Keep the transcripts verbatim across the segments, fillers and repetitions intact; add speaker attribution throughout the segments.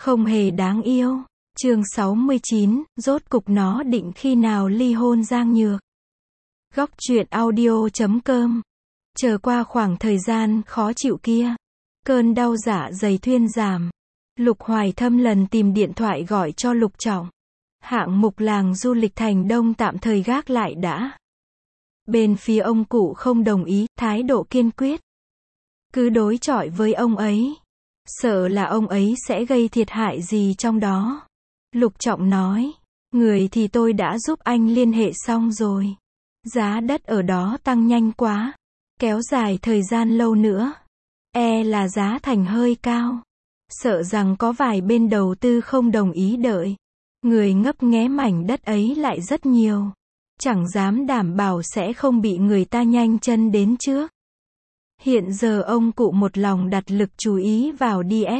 Speaker 1: Không hề đáng yêu. Chương sáu mươi chín, rốt cục nó định khi nào ly hôn Giang Nhược. Góc truyện audio chấm com. Chờ qua khoảng thời gian khó chịu kia, cơn đau dạ dày thuyên giảm, Lục Hoài Thâm lần tìm điện thoại gọi cho Lục Trọng. Hạng mục làng du lịch Thành Đông tạm thời gác lại đã. Bên phía ông cụ không đồng ý, thái độ kiên quyết. Cứ đối chọi với ông ấy. Sợ là ông ấy sẽ gây thiệt hại gì trong đó. Lục Trọng nói, người thì tôi đã giúp anh liên hệ xong rồi. Giá đất ở đó tăng nhanh quá. Kéo dài thời gian lâu nữa. E là giá thành hơi cao. Sợ rằng có vài bên đầu tư không đồng ý đợi. Người ngấp nghé mảnh đất ấy lại rất nhiều. Chẳng dám đảm bảo sẽ không bị người ta nhanh chân đến trước. Hiện giờ ông cụ một lòng đặt lực chú ý vào đê ét.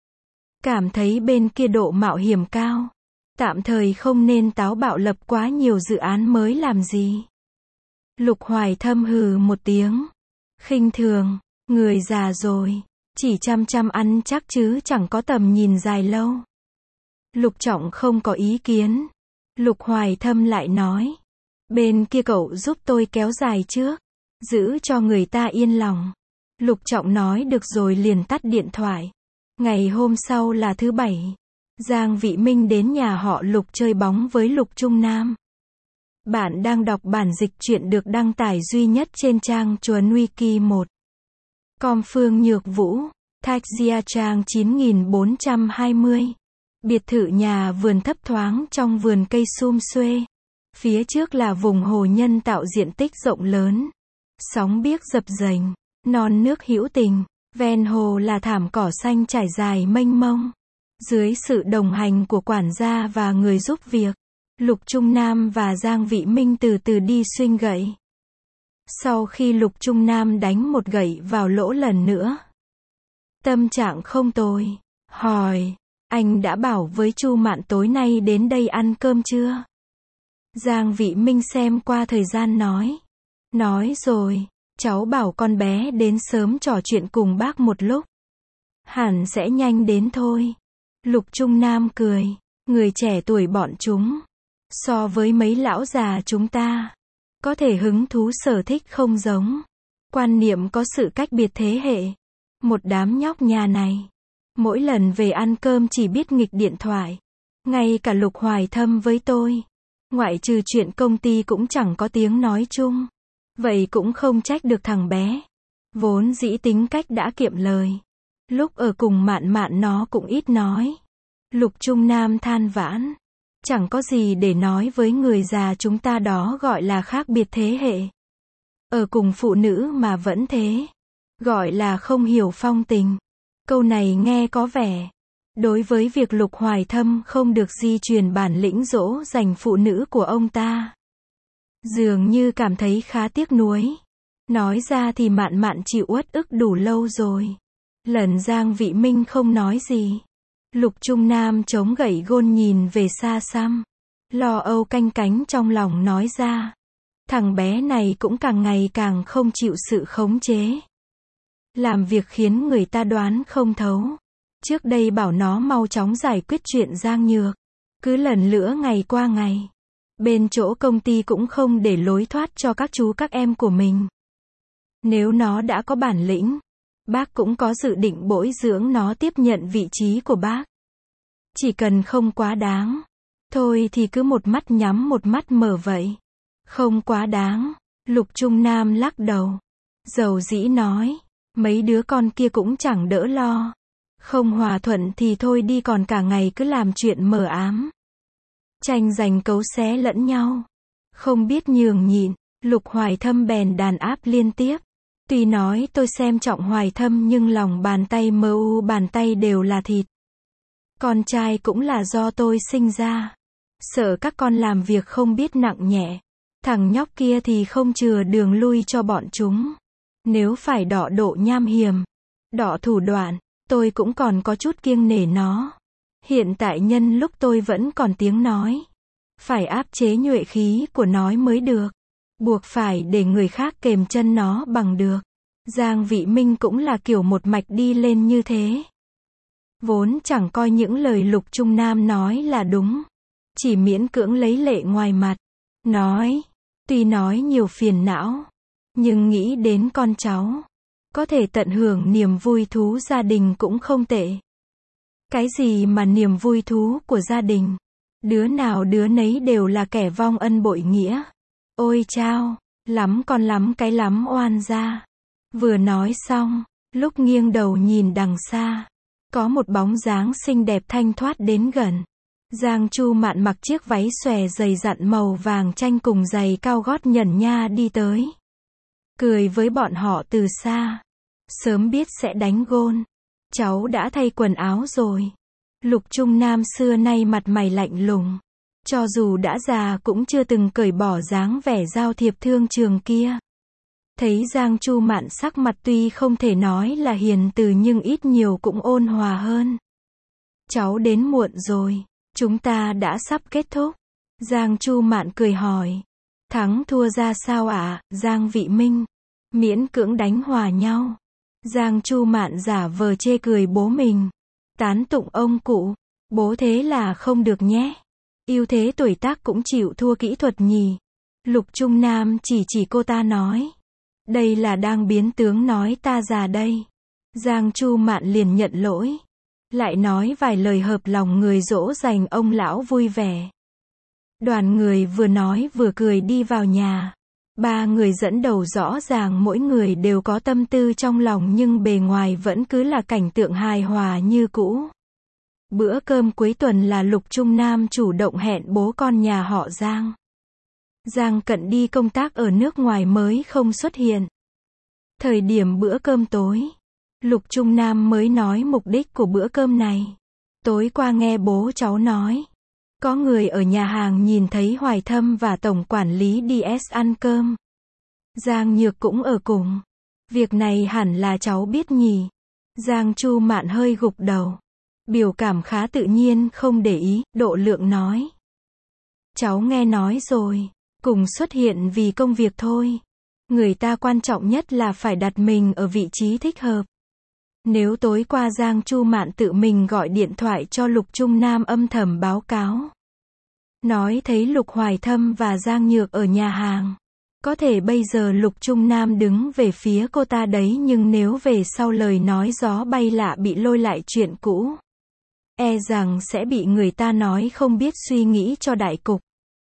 Speaker 1: Cảm thấy bên kia độ mạo hiểm cao. Tạm thời không nên táo bạo lập quá nhiều dự án mới làm gì. Lục Hoài Thâm hừ một tiếng. Khinh thường, người già rồi. Chỉ chăm chăm ăn chắc chứ chẳng có tầm nhìn dài lâu. Lục Trọng không có ý kiến. Lục Hoài Thâm lại nói. Bên kia cậu giúp tôi kéo dài trước. Giữ cho người ta yên lòng. Lục Trọng nói được rồi liền tắt điện thoại. Ngày hôm sau là thứ bảy. Giang Vị Minh đến nhà họ Lục chơi bóng với Lục Trung Nam. Bạn đang đọc bản dịch truyện được đăng tải duy nhất trên trang Chuồn Wiki một. Com Phương Nhược Vũ, Thạch Gia Trang chín nghìn bốn trăm hai mươi. Biệt thự nhà vườn thấp thoáng trong vườn cây sum xuê. Phía trước là vùng hồ nhân tạo diện tích rộng lớn. Sóng biếc dập dềnh, non nước hữu tình. Ven hồ là thảm cỏ xanh trải dài mênh mông. Dưới sự đồng hành của quản gia và người giúp việc, Lục Trung Nam và Giang Vị Minh từ từ đi xuynh gậy. Sau khi Lục Trung Nam đánh một gậy vào lỗ lần nữa, tâm trạng không tồi, hỏi, anh đã bảo với Chu Mạn tối nay đến đây ăn cơm chưa? Giang Vị Minh xem qua thời gian nói, nói rồi, cháu bảo con bé đến sớm trò chuyện cùng bác một lúc. Hẳn sẽ nhanh đến thôi. Lục Trung Nam cười, người trẻ tuổi bọn chúng, so với mấy lão già chúng ta, có thể hứng thú sở thích không giống, quan niệm có sự cách biệt thế hệ. Một đám nhóc nhà này, mỗi lần về ăn cơm chỉ biết nghịch điện thoại. Ngay cả Lục Hoài Thâm với tôi, ngoại trừ chuyện công ty cũng chẳng có tiếng nói chung. Vậy cũng không trách được thằng bé. Vốn dĩ tính cách đã kiệm lời. Lúc ở cùng Mạn Mạn nó cũng ít nói. Lục Trung Nam than vãn. Chẳng có gì để nói với người già chúng ta đó gọi là khác biệt thế hệ. Ở cùng phụ nữ mà vẫn thế. Gọi là không hiểu phong tình. Câu này nghe có vẻ. Đối với việc Lục Hoài Thâm không được di truyền bản lĩnh dỗ dành phụ nữ của ông ta, dường như cảm thấy khá tiếc nuối. Nói ra thì Mạn Mạn chịu uất ức đủ lâu rồi. Lần Giang Vị Minh không nói gì. Lục Trung Nam chống gậy gôn nhìn về xa xăm. Lo âu canh cánh trong lòng nói ra. Thằng bé này cũng càng ngày càng không chịu sự khống chế. Làm việc khiến người ta đoán không thấu. Trước đây bảo nó mau chóng giải quyết chuyện Giang Nhược. Cứ lần lữa ngày qua ngày. Bên chỗ công ty cũng không để lối thoát cho các chú các em của mình. Nếu nó đã có bản lĩnh, bác cũng có dự định bồi dưỡng nó tiếp nhận vị trí của bác. Chỉ cần không quá đáng. Thôi thì cứ một mắt nhắm một mắt mở vậy. Không quá đáng. Lục Trung Nam lắc đầu. Dầu dĩ nói. Mấy đứa con kia cũng chẳng đỡ lo. Không hòa thuận thì thôi đi còn cả ngày cứ làm chuyện mờ ám. Tranh giành cấu xé lẫn nhau. Không biết nhường nhịn. Lục Hoài Thâm bèn đàn áp liên tiếp. Tuy nói tôi xem trọng Hoài Thâm nhưng lòng bàn tay mờ u bàn tay đều là thịt. Con trai cũng là do tôi sinh ra. Sợ các con làm việc không biết nặng nhẹ. Thằng nhóc kia thì không chừa đường lui cho bọn chúng. Nếu phải đọ độ nham hiểm, đọ thủ đoạn, tôi cũng còn có chút kiêng nể nó. Hiện tại nhân lúc tôi vẫn còn tiếng nói. Phải áp chế nhuệ khí của nó mới được. Buộc phải để người khác kềm chân nó bằng được. Giang Vị Minh cũng là kiểu một mạch đi lên như thế. vốn chẳng coi những lời Lục Trung Nam nói là đúng. Chỉ miễn cưỡng lấy lệ ngoài mặt. Nói, tuy nói nhiều phiền não, nhưng nghĩ đến con cháu, có thể tận hưởng niềm vui thú gia đình cũng không tệ. Cái gì mà niềm vui thú của gia đình? Đứa nào đứa nấy đều là kẻ vong ân bội nghĩa. Ôi chao, lắm con lắm cái lắm oan gia. Vừa nói xong, lúc nghiêng đầu nhìn đằng xa, có một bóng dáng xinh đẹp thanh thoát đến gần. Giang Chu Mạn mặc chiếc váy xòe dày dặn màu vàng chanh cùng giày cao gót nhẩn nha đi tới. Cười với bọn họ từ xa. Sớm biết sẽ đánh gôn. Cháu đã thay quần áo rồi. Lục Trung Nam xưa nay mặt mày lạnh lùng. Cho dù đã già cũng chưa từng cởi bỏ dáng vẻ giao thiệp thương trường kia. Thấy Giang Chu Mạn sắc mặt tuy không thể nói là hiền từ nhưng ít nhiều cũng ôn hòa hơn. Cháu đến muộn rồi. Chúng ta đã sắp kết thúc. Giang Chu Mạn cười hỏi. Thắng thua ra sao ạ, à? Giang Vị Minh. Miễn cưỡng đánh hòa nhau. Giang Chu Mạn giả vờ chê cười bố mình. Tán tụng ông cụ. Bố thế là không được nhé. Ưu thế tuổi tác cũng chịu thua kỹ thuật nhỉ. Lục Trung Nam chỉ chỉ cô ta nói. Đây là đang biến tướng nói ta già đây. Giang Chu Mạn liền nhận lỗi. Lại nói vài lời hợp lòng người dỗ dành ông lão vui vẻ. Đoàn người vừa nói vừa cười đi vào nhà. Ba người dẫn đầu rõ ràng mỗi người đều có tâm tư trong lòng nhưng bề ngoài vẫn cứ là cảnh tượng hài hòa như cũ. Bữa cơm cuối tuần là Lục Trung Nam chủ động hẹn bố con nhà họ Giang. Giang Cận đi công tác ở nước ngoài mới không xuất hiện. Thời điểm bữa cơm tối, Lục Trung Nam mới nói mục đích của bữa cơm này. Tối qua nghe bố cháu nói, có người ở nhà hàng nhìn thấy Hoài Thâm và tổng quản lý đi ăn cơm. Giang Nhược cũng ở cùng. Việc này hẳn là cháu biết nhỉ. Giang Chu Mạn hơi gục đầu. Biểu cảm khá tự nhiên không để ý, độ lượng nói. Cháu nghe nói rồi, cùng xuất hiện vì công việc thôi. Người ta quan trọng nhất là phải đặt mình ở vị trí thích hợp. Nếu tối qua Giang Chu Mạn tự mình gọi điện thoại cho Lục Trung Nam âm thầm báo cáo. Nói thấy Lục Hoài Thâm và Giang Nhược ở nhà hàng. Có thể bây giờ Lục Trung Nam đứng về phía cô ta đấy nhưng nếu về sau lời nói gió bay lạ bị lôi lại chuyện cũ. E rằng sẽ bị người ta nói không biết suy nghĩ cho đại cục.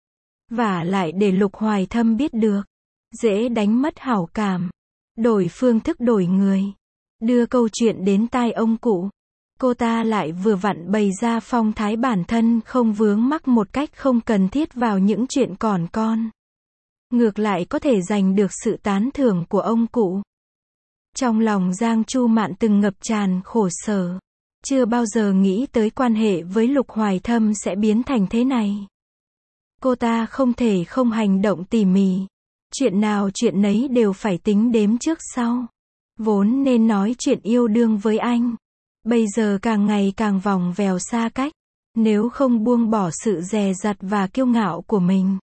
Speaker 1: Và lại để Lục Hoài Thâm biết được. Dễ đánh mất hảo cảm. Đổi phương thức đổi người. Đưa câu chuyện đến tai ông cụ. Cô ta lại vừa vặn bày ra phong thái bản thân không vướng mắc một cách không cần thiết vào những chuyện còn con. Ngược lại có thể giành được sự tán thưởng của ông cụ. Trong lòng Giang Chu Mạn từng ngập tràn khổ sở. Chưa bao giờ nghĩ tới quan hệ với Lục Hoài Thâm sẽ biến thành thế này. Cô ta không thể không hành động tỉ mỉ. Chuyện nào chuyện nấy đều phải tính đếm trước sau. Vốn nên nói chuyện yêu đương với anh. Bây giờ càng ngày càng vòng vèo xa cách. Nếu không buông bỏ sự dè dặt và kiêu ngạo của mình.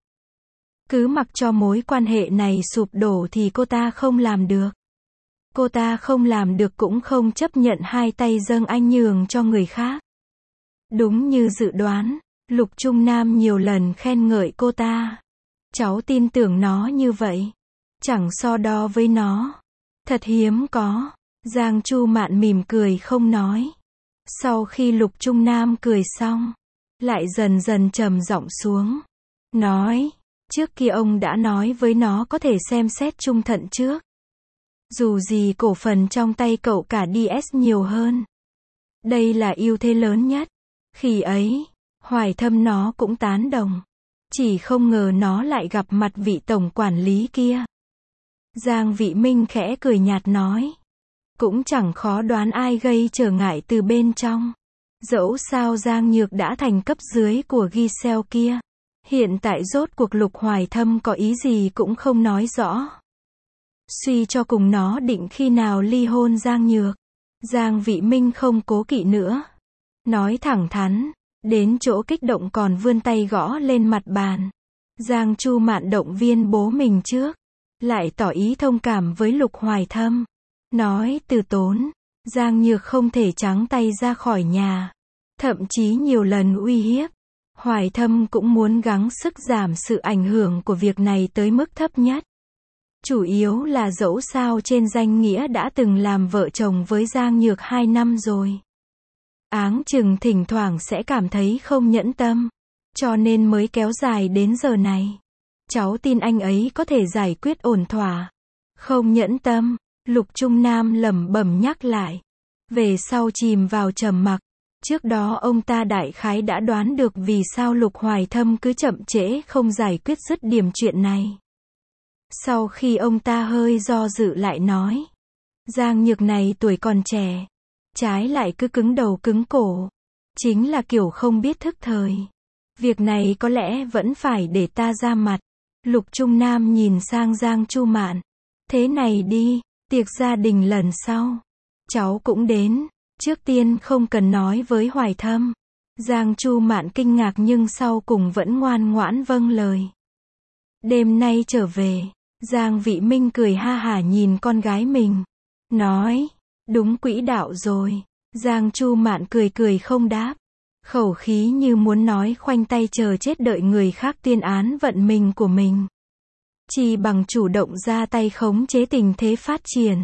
Speaker 1: Cứ mặc cho mối quan hệ này sụp đổ thì cô ta không làm được. Cô ta không làm được cũng không chấp nhận hai tay dâng anh nhường cho người khác. Đúng như dự đoán, Lục Trung Nam nhiều lần khen ngợi cô ta. Cháu tin tưởng nó như vậy. Chẳng so đo với nó. Thật hiếm có. Giang Chu Mạn mỉm cười không nói. Sau khi Lục Trung Nam cười xong, lại dần dần trầm giọng xuống. Nói, trước kia ông đã nói với nó có thể xem xét trung thận trước. Dù gì cổ phần trong tay cậu cả đê ét nhiều hơn. Đây là ưu thế lớn nhất. Khi ấy, Hoài Thâm nó cũng tán đồng. Chỉ không ngờ nó lại gặp mặt vị tổng quản lý kia. Giang Vị Minh khẽ cười nhạt nói. Cũng chẳng khó đoán ai gây trở ngại từ bên trong. Dẫu sao Giang Nhược đã thành cấp dưới của Giselle kia. Hiện tại rốt cuộc Lục Hoài Thâm có ý gì cũng không nói rõ. Suy cho cùng nó định khi nào ly hôn Giang Nhược. Giang Vị Minh không cố kỵ nữa. Nói thẳng thắn. Đến chỗ kích động còn vươn tay gõ lên mặt bàn. Giang Chu Mạn động viên bố mình trước. Lại tỏ ý thông cảm với Lục Hoài Thâm. Nói từ tốn. Giang Nhược không thể trắng tay ra khỏi nhà. Thậm chí nhiều lần uy hiếp. Hoài Thâm cũng muốn gắng sức giảm sự ảnh hưởng của việc này tới mức thấp nhất. Chủ yếu là dẫu sao trên danh nghĩa đã từng làm vợ chồng với Giang Nhược hai năm rồi. Áng chừng thỉnh thoảng sẽ cảm thấy không nhẫn tâm. Cho nên mới kéo dài đến giờ này. Cháu tin anh ấy có thể giải quyết ổn thỏa. Không nhẫn tâm, Lục Trung Nam lẩm bẩm nhắc lại. Về sau chìm vào trầm mặc. Trước đó ông ta đại khái đã đoán được vì sao Lục Hoài Thâm cứ chậm trễ không giải quyết dứt điểm chuyện này. Sau khi ông ta hơi do dự lại nói. Giang Nhược này tuổi còn trẻ. Trái lại cứ cứng đầu cứng cổ. Chính là kiểu không biết thức thời. Việc này có lẽ vẫn phải để ta ra mặt. Lục Trung Nam nhìn sang Giang Chu Mạn. Thế này đi, tiệc gia đình lần sau. Cháu cũng đến. Trước tiên không cần nói với Hoài Thâm. Giang Chu Mạn kinh ngạc nhưng sau cùng vẫn ngoan ngoãn vâng lời. Đêm nay trở về, Giang Vị Minh cười ha hả nhìn con gái mình. Nói, đúng quỹ đạo rồi. Giang Chu Mạn cười cười không đáp. Khẩu khí như muốn nói khoanh tay chờ chết đợi người khác tuyên án vận mình của mình. Chỉ bằng chủ động ra tay khống chế tình thế phát triển.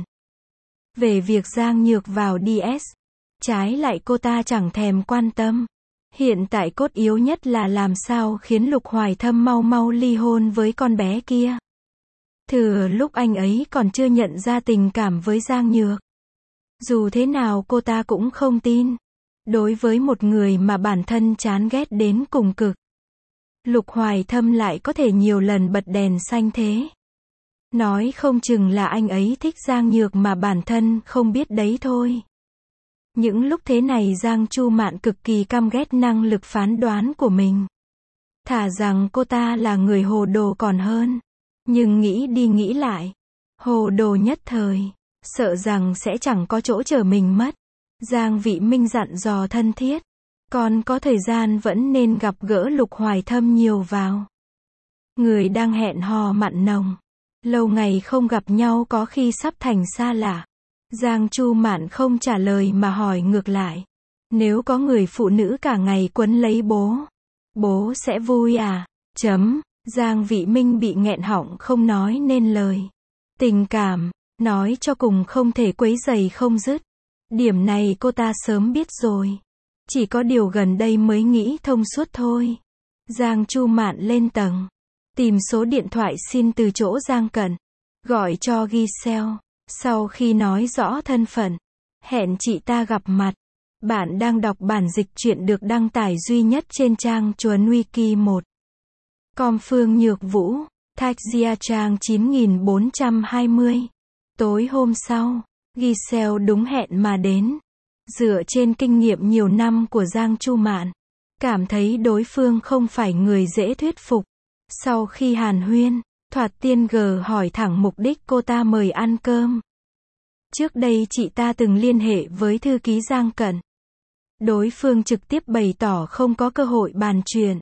Speaker 1: Về việc Giang Nhược vào đê ét, trái lại cô ta chẳng thèm quan tâm. Hiện tại cốt yếu nhất là làm sao khiến Lục Hoài Thâm mau mau ly hôn với con bé kia. Thừa lúc anh ấy còn chưa nhận ra tình cảm với Giang Nhược. Dù thế nào cô ta cũng không tin. Đối với một người mà bản thân chán ghét đến cùng cực, Lục Hoài Thâm lại có thể nhiều lần bật đèn xanh thế. Nói không chừng là anh ấy thích Giang Nhược mà bản thân không biết đấy thôi. Những lúc thế này Giang Chu Mạn cực kỳ căm ghét năng lực phán đoán của mình. Thà rằng cô ta là người hồ đồ còn hơn. Nhưng nghĩ đi nghĩ lại, hồ đồ nhất thời, sợ rằng sẽ chẳng có chỗ chờ mình mất. Giang Vị Minh dặn dò thân thiết. Còn có thời gian vẫn nên gặp gỡ Lục Hoài Thâm nhiều vào. Người đang hẹn hò mặn nồng. Lâu ngày không gặp nhau có khi sắp thành xa lạ. Giang Chu Mạn không trả lời mà hỏi ngược lại. Nếu có người phụ nữ cả ngày quấn lấy bố, bố sẽ vui à? Chấm. Giang Vị Minh bị nghẹn họng không nói nên lời. Tình cảm, nói cho cùng không thể quấy rầy không dứt. Điểm này cô ta sớm biết rồi. Chỉ có điều gần đây mới nghĩ thông suốt thôi. Giang Chu Mạn lên tầng. Tìm số điện thoại xin từ chỗ Giang Cẩn. Gọi cho Giselle. Sau khi nói rõ thân phận, hẹn chị ta gặp mặt. Bạn đang đọc bản dịch truyện được đăng tải duy nhất trên trang Chuồn Wiki một. Com Phương Nhược Vũ, Thạch Gia trang chín nghìn bốn trăm hai mươi. Tối hôm sau, Giselle đúng hẹn mà đến. Dựa trên kinh nghiệm nhiều năm của Giang Chu Mạn, cảm thấy đối phương không phải người dễ thuyết phục. Sau khi hàn huyên, Thoạt Tiên G hỏi thẳng mục đích cô ta mời ăn cơm. Trước đây chị ta từng liên hệ với thư ký Giang Cẩn. Đối phương trực tiếp bày tỏ không có cơ hội bàn chuyện.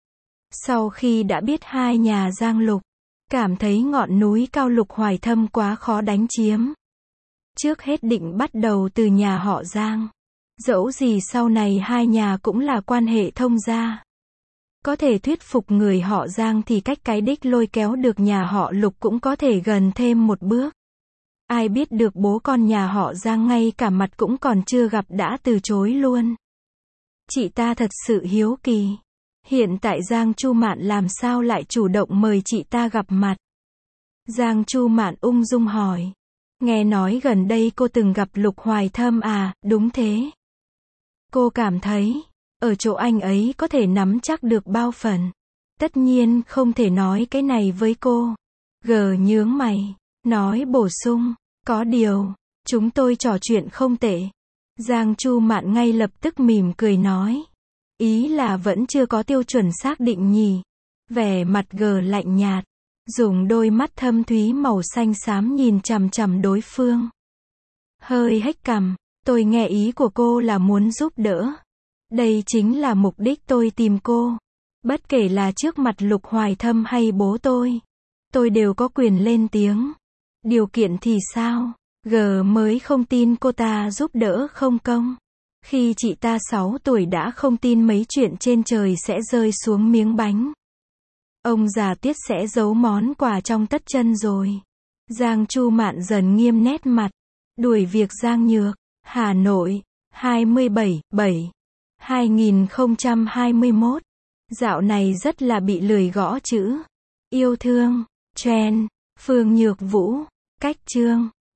Speaker 1: Sau khi đã biết hai nhà Giang Lục, cảm thấy ngọn núi cao Lục Hoài Thâm quá khó đánh chiếm. Trước hết định bắt đầu từ nhà họ Giang. Dẫu gì sau này hai nhà cũng là quan hệ thông gia. Có thể thuyết phục người họ Giang thì cách cái đích lôi kéo được nhà họ Lục cũng có thể gần thêm một bước. Ai biết được bố con nhà họ Giang ngay cả mặt cũng còn chưa gặp đã từ chối luôn. Chị ta thật sự hiếu kỳ. Hiện tại Giang Chu Mạn làm sao lại chủ động mời chị ta gặp mặt? Giang Chu Mạn ung dung hỏi. Nghe nói gần đây cô từng gặp Lục Hoài Thâm à? Đúng thế. Cô cảm thấy, ở chỗ anh ấy có thể nắm chắc được bao phần. Tất nhiên không thể nói cái này với cô. Gờ nhướng mày, nói bổ sung, có điều, chúng tôi trò chuyện không tệ. Giang Chu Mạn ngay lập tức mỉm cười nói. Ý là vẫn chưa có tiêu chuẩn xác định nhỉ. Vẻ mặt gờ lạnh nhạt, dùng đôi mắt thâm thúy màu xanh xám nhìn chằm chằm đối phương. Hơi hếch cằm, tôi nghe ý của cô là muốn giúp đỡ. Đây chính là mục đích tôi tìm cô. Bất kể là trước mặt Lục Hoài Thâm hay bố tôi, tôi đều có quyền lên tiếng. Điều kiện thì sao? G mới không tin cô ta giúp đỡ không công. Khi chị ta sáu tuổi đã không tin mấy chuyện trên trời sẽ rơi xuống miếng bánh. Ông già Tiết sẽ giấu món quà trong tất chân rồi. Giang Chu Mạn dần nghiêm nét mặt. Đuổi việc Giang Nhược. Hà Nội, hai mươi bảy bảy hai nghìn không trăm hai mươi mốt. Dạo này rất là bị lười gõ chữ. Yêu thương, trend, Phương Nhược Vũ, cách chương.